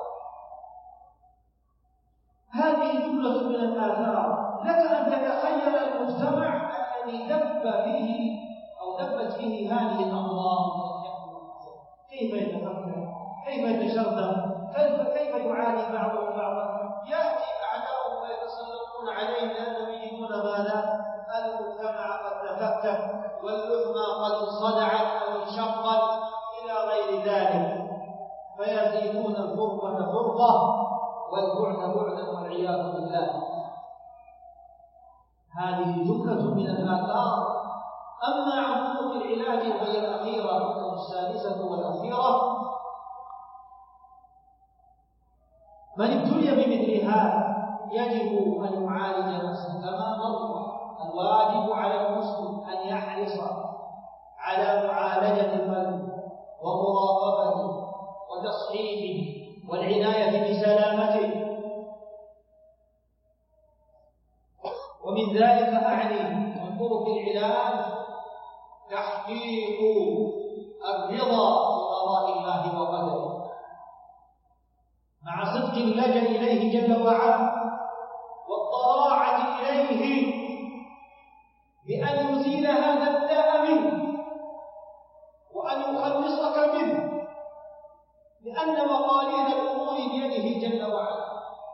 هذه جملة من الآثار. لك أن تتخيل المجتمع الذي دبت فيه هذه الأمراض، كيف يتفكر، كيف يتشرذم، كيف يعاني بعضهم بعضا. يأتي أعداؤهم ويتسلطون عليه لأنهم يجدون ماذا؟ المجتمع قد تفكك واللحمة قد انصدعت أو انشقت إلى غير ذلك، فيزيدون الفرقة فرقة والبعد بعدا والعياذ بالله. هذه جملة من الآثار. أما عن طرق العلاج وهي الأخيرة السادسة والأخيرة: من ابتلي بمثل هذا يجب أن يعالج نفسه كما مر. الواجب على المسلم أن يحرص على معالجة القلب ومراقبته وتصحيحه والعناية بسلامته. ومن ذلك أعني من طرق العلاج تحقيق الرضا بقضاء الله وقدره مع صدق اللجأ إليه جل وعلا والضراعة إليه بأن يزيل هذا الداء منه وأن يخلصك منه، لأن مقاليد الأمور بيده جل وعلا،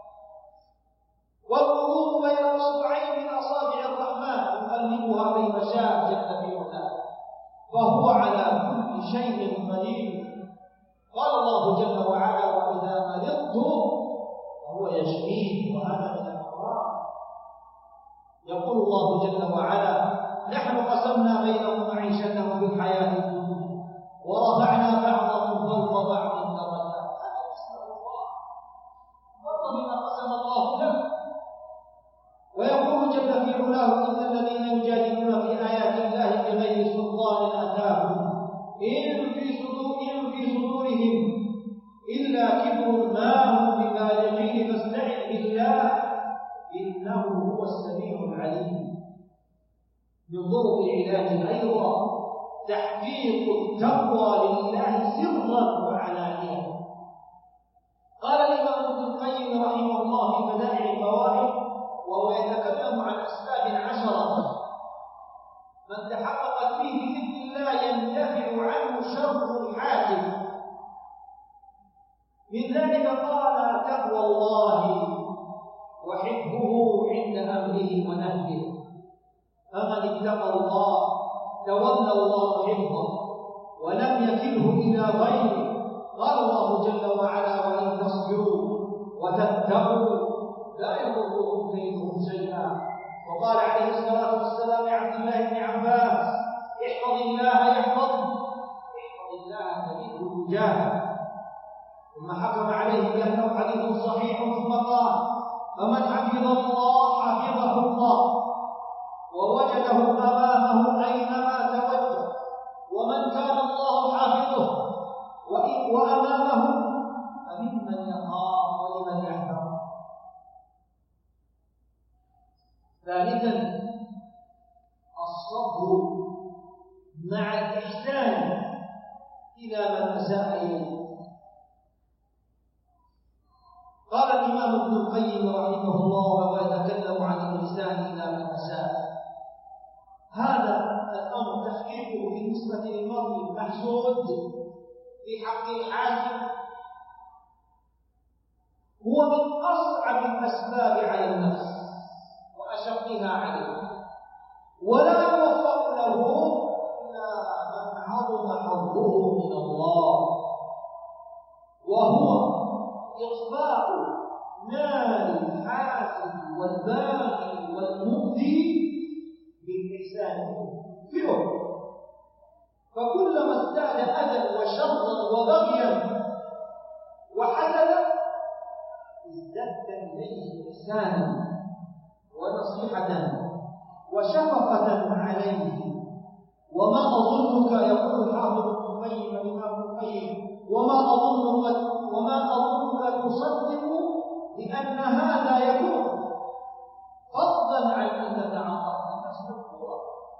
والقلوب بين أصبعين من أصابع الرحمن يقلبها كيف شاء جل في علاه، وهو على كل شيء قدير. قال الله جل وعلا: وإذا مرضت فهو يشفين، وهذا من الأمراض. يقول الله جل وعلا: نحن قسمنا بينهم معيشتهم في الحياة الدنيا ورفعنا بعضهم فوق بعض درجات. هذا يسمع الله مرض بما قسم الله له. ويقول جل في علاه: إن الذين يجادلون في آيات الله بغير سلطان أتاهم إن في صدورهم إلا كبر ما هم ببالغين فاستعذ بالله إنه هو السميع العليم. من طرق العلاج أيضا تحقيق التقوى لله سرا وعلانية. قال الإمام ابن القيم رحمه الله في بدائع الفوائد وهو يتكلم عن أسباب 10 من تحققت فيه بإذن الله يندفع عنه شر الحاكم. من ذلك قال: تقوى الله وحبه عند أمره ونهيه. فمن اتقى الله تولى الله حفظه ولم يكله إلى غيره. قال الله جل وعلا: وإن تصبروا وتتقوا لا يضركم كيدهم شيئا. وقال عليه الصلاة والسلام لعبد الله بن عباس: احفظ الله يحفظك، احفظ الله تجده تجاهك. ثم حكم عليه بأنه حديث صحيح، ثم قال: فمن حفظ الله حفظه الله ووجده أمامه أينما توجه، ومن كان الله حافظه وأمامه فممن يخاف ولمن يحذر. ثالثا الصبر مع الإحسان إلى من أساء إليه. قال الإمام ابن القيم رحمه الله وهو يتكلم عن الإحسان إلى من أساء: هذا الأمر تحقيقه بالنسبة للمرء محسود في حق الحاكم هو من أصعب الأسباب على النفس وأشقها عليه، ولا يوفق له إلا من عظم حظه من الله، وهو إخفاء نار الحاسد والباغي والمؤذي بالإحسان فيه. فكلما ازداد أذى وشرا وبغيا وحسدا ازددت إليه إحسانا ونصيحة وشفقة عليه. وما أظنك، يقول الحافظ ابن القيم الإمام ابن القيم، وما أظنك تصدق بأن هذا يكون، فضلا عن أن تتعاطى النفس بالقوة.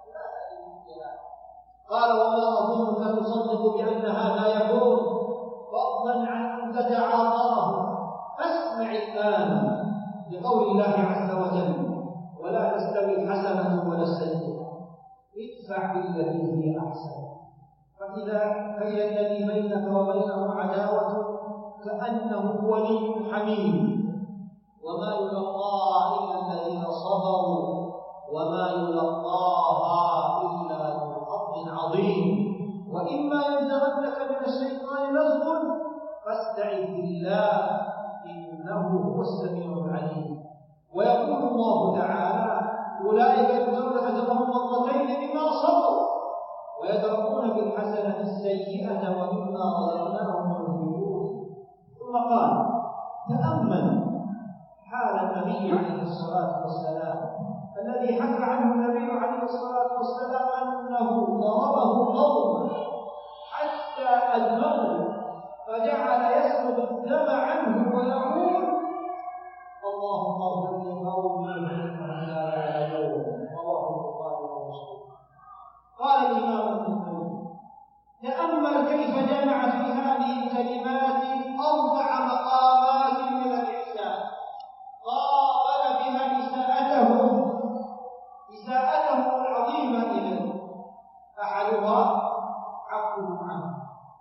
قال: وما أظنك تصدق بأن هذا يكون، فضلا عن أن تتعاطاه. فاسمع الآن لقول الله عز وجل: ولا تستوي الحسنة ولا السيئة، ادفع بالتي هي أحسن، فإذا الذي بينك وبينه عداوة كأنه ولي حميم، وما يلقاها إلا الذين صبروا وما يلقاها إلا ذو حظ عظيم. وإما ينزغنك من الشيطان نزغ فاستعذ بالله إنه هو السميع العليم. ويقول الله تعالى: أولئك يؤتون أجرهم مرتين بما صبروا ويدرؤون بالحسنة السيئة ومما رزقناهم ينفقون. ثم قال: تأمل حال النبي عليه الصلاة والسلام الذي حكى عنه النبي عليه الصلاة والسلام أنه ضربه قوم حتى أدمغه فجعل يسلب الدم عنه ويقول: اللهم اغفر لقومي فإنهم لا يعلمون. رواه البخاري ومسلم. قال الإمام ابن القيم: تأمل كيف جمع في هذه الكلمات 4 مقامات من الإحسان قابل بها إساءته العظيمة إليه. أحدها عفوه عنه،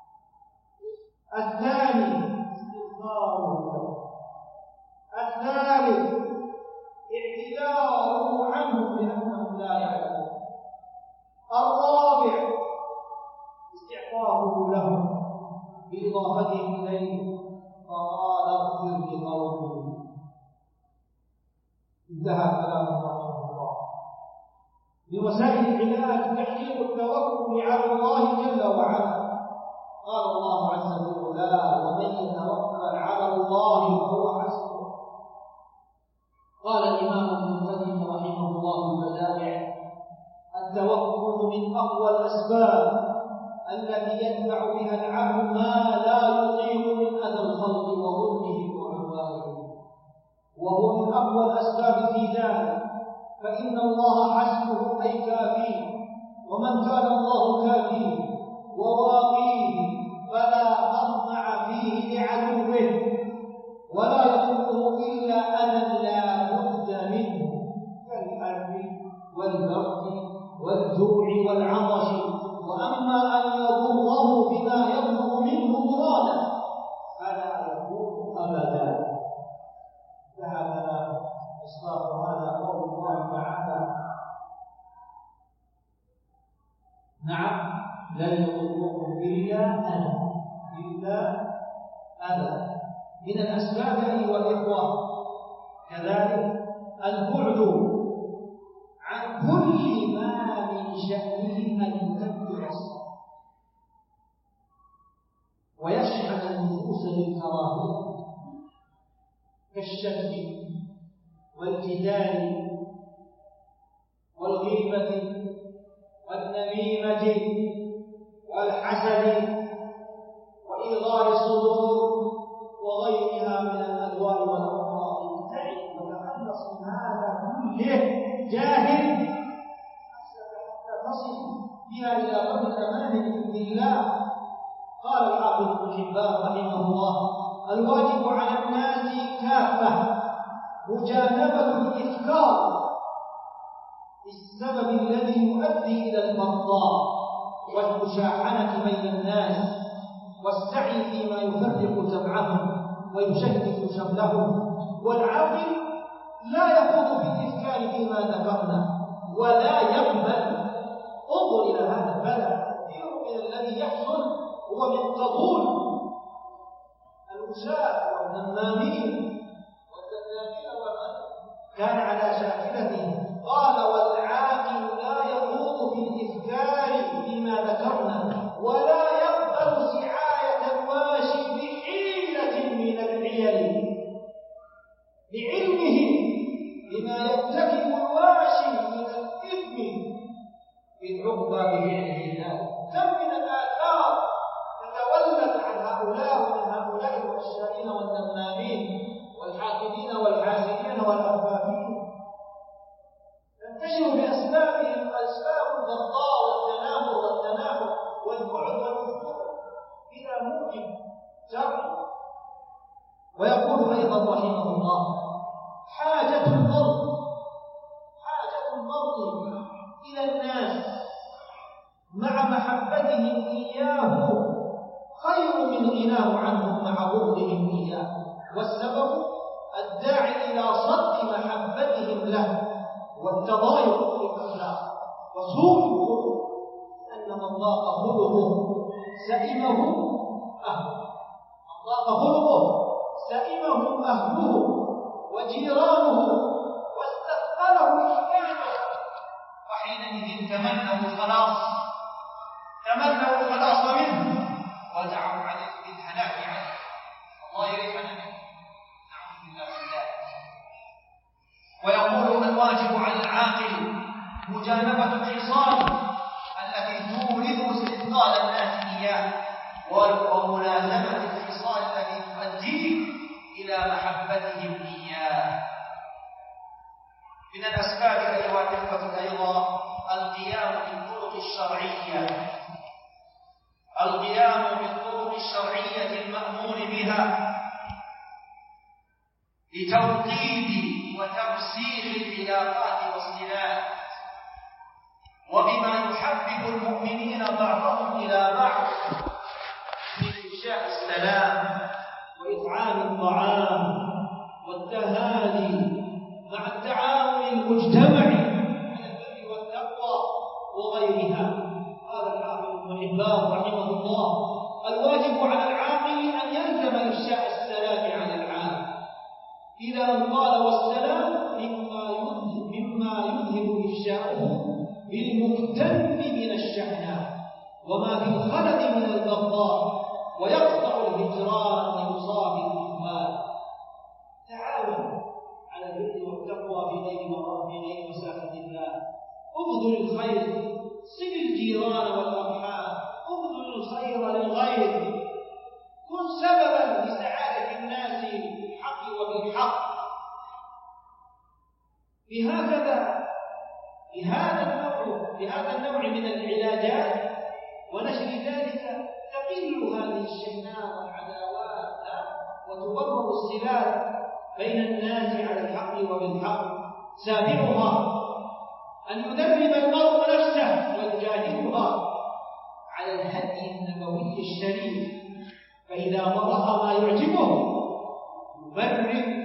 الثاني استغفاره له، الثالث اعتذاره عنه لأنهم لا يعلمون، الرابع استعطافه له بإضافته إليه فقال: اغفر لقومي. انتهى كلامه رحمه الله. بوسائل العلاج تحقيق التوكل على الله جل وعلا. قال الله عز وجل: ومن يتوكل على الله فهو حسبه. قال الإمام ابن القيم رحمه الله في البدائع: التوكل من أقوى الأسباب التي يدفع بها العبد ما لا يطيق من أذى الخلق وظلمهم وعدوانهم، وهو من أقوى الأسباب في ذلك. فإن الله حسبه أي كافيه، ومن كان الله كافيه وواقيه فلا مطمع فيه لعدوه ولا يضره إلا أذى لا بد منه كالحر والبرد والجوع والعطش. وأما أن يضره بما يبلغ منه مراده فلا يكون أبدا. ذهب إصلاح هذا قول الله تعالى: لن يضركم إلا أذى. من الأسباب أيها الإخوة كذلك البعد عن كل ما من شأنه أن يكبر الصلاة ويشحن النفوس للكراهية كالشتم والجدال والغيبة والنميمة والحسد وإيغار الصدور وغيرها من الأدواء والأمراض. ابتعد وتخلص من هذا كله جاهل نفسك حتى تصل بها إلى باب الأمان بإذن الله. قال الحافظ ابن حبان رحمه الله: الواجب على الناس كافة مجانبة الإفكار بالسبب الذي يؤدي إلى البغضاء والمشاحنة بين الناس، والسعي فيما يفرق جمعهم ويشتت شملهم. والعاقل لا يخوض في الإفكار فيما ذكرنا ولا يقبل. انظر إلى هذا البلاء، كثير من الذي يحصل هو من قبول الوشاة والنمامين والكذابين ومن كان على شاكلته. قال: والعاقل لا يخوض في الإفكار فيما ذكرنا ولا يقبل سعاية الواشي بحيلة من الحيل لعلمه بما يرتكب الواشي من الإثم بالعقبى بفعله ذلك. كم من الآثار تتولد عن هؤلاء ومن هؤلاء الوشائين والنمامين والحاقدين والحاسدين والأفافين تنتشر بأسبابهم أسباب البغضاء والتنامر والتنافر والبعد والنفور إلى موجب شرعي. ويقول أيضا رحمه الله: حاجة المرء إلى الناس مع محبتهم إياه خير من غناه عنهم مع بغضهم إياه. والسبب الداعي إلى صد محبتهم له والتضايق في الأخلاق وسوء الخلق، أن من ضاق خلقه سئمه أهله وجيرانه واستثقله إحكامه، وحينئذ تمنوا الخلاص منه ودعوا عليه بالهلاك عنه. الله يرحمنا منه، نعوذ بالله من ذلك. ويقول: الواجب على العاقل مجانبة الخصال التي تورث استثقال الناس إياه وملازمة الخصال التي تؤدي إلى محبتهم إياه. من الأسباب أيها الإخوة أيضا القيام بالطرق الشرعية المأمور بها لتوطيد وترسيخ العلاقات والصلات، وبما يحبب المؤمنين بعضهم إلى بعض في إفشاء السلام وإطعام الطعام والتهادي مع التعاون المجتمعي على البر والتقوى وغيرها. قال الحافظ ابن حبان رحمه الله: الواجب على العاقل أن يلزم إفشاء السلام على العام، إلى أن قال: والسلام مما يذهب إفشاؤه بالمكتن من الشحناء وما في الخلد من البغضاء ويقطع الهجران ويصافي الإخوان. تعاون على البر والتقوى في غير مسافة الله. ابذل الخير، صل الجيران والأرحام، ابذل الخير للغير، كن سببا لسعادة الناس بالحق وبالحق. بهذا النوع من العلاجات ونشر ذلك تقل هذه الشحناء والعداوات وتبرر الصلات بين الناس على الحق وبالحق. سابعها أن يدرب المرء نفسه ويجاهدها على الهدي النبوي الشريف، فإذا رأى ما يعجبه يبرر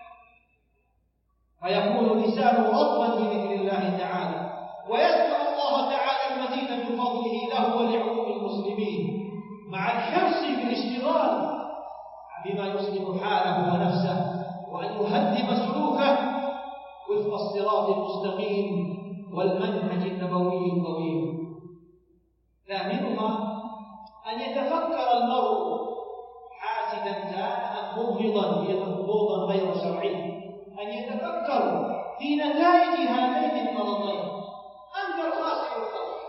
فيكون لسانه رطبا بذكر الله تعالى، ويسأل الله تعالى المزيد من فضله له ولعمومه والمنهج النبوي الطويل. ثامنها أن يتفكر المرء حاسدا كان أم مبغضا غير شرعي، أن يتفكر في نتائج هذين المرضين. أنت الخاسر الخاسر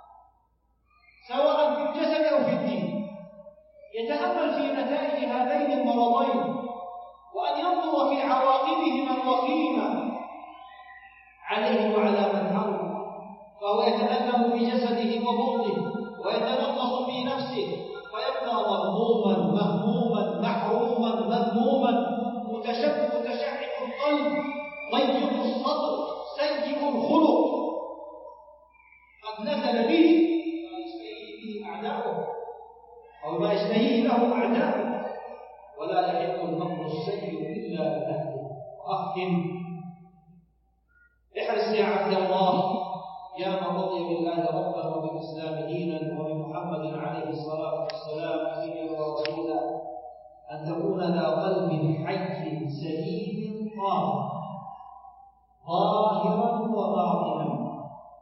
سواء في الجسد أو في الدين. يتأمل في نتائج هذين المرضين وأن ينظر في عواقبهما الوخيمة عليه وعلى من حوله، فهو يتألم في جسده وبطنه ويتنقص في نفسه فيبقى مغموما مهموما محروما مذموما متشحم القلب ضيق الصدر سيء الخلق، قد نزل به ما يشتهيه به أعداؤه أو ما يشتهيه له أعداؤه، ولا يحق الأمر السيء إلا بأهله. وأختم: احرص يا عبد الله يا من رضي بالله ربا وبالإسلام دينا وبمحمد عليه الصلاة والسلام نبيا ورسولا أن تكون ذا قلب حي سليم ظاهرا وباطنا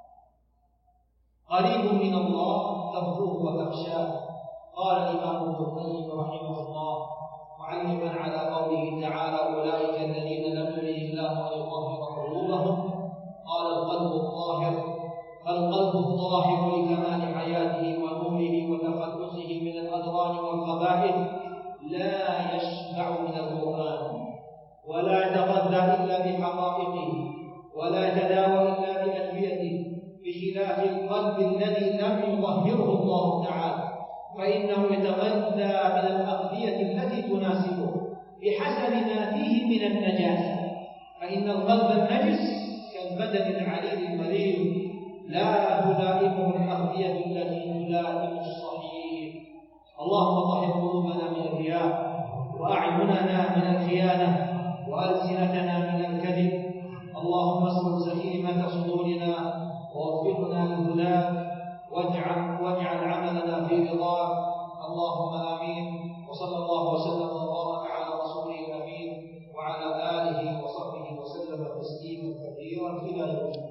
قريب من الله ترجوه وتخشاه. قال الإمام ابن القيم رحمه الله معلما على قوله تعالى: أولئك الذين لم يرد الله أن يطهر قلوبهم. قال: القلب الطاهر، فالقلب الطاهر لكمال حياته ونوره وتخلصه من الأدران والخبائث لا يشبع من القرآن ولا يتغذى إلا بحقائقه ولا يتداوى إلا بأدويته، بخلاف القلب الذي لم يطهره الله تعالى، فإنه يتغذى من الأغذية التي تناسبه بحسب ما فيه من النجاسة، فإن القلب النجس كالبدن العليل المريض لا تلائمه الأغذية التي تلائم الصحيح. اللهم طهر قلوبنا من الرياء وأعيننا من الخيانة وألسنتنا من الكذب. اللهم اسلل سخيمة صدورنا ووفقنا للهدى واجعل عملنا في رضاك. اللهم آمين. وصلى الله وسلم وبارك على رسوله الأمين وعلى آله وصحبه وسلم تسليما كثيرا إلى يوم الدين.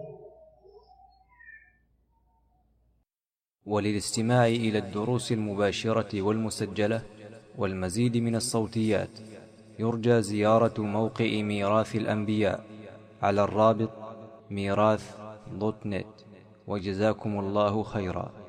وللاستماع إلى الدروس المباشرة والمسجلة والمزيد من الصوتيات يرجى زيارة موقع ميراث الأنبياء على الرابط ميراث.net. وجزاكم الله خيرا.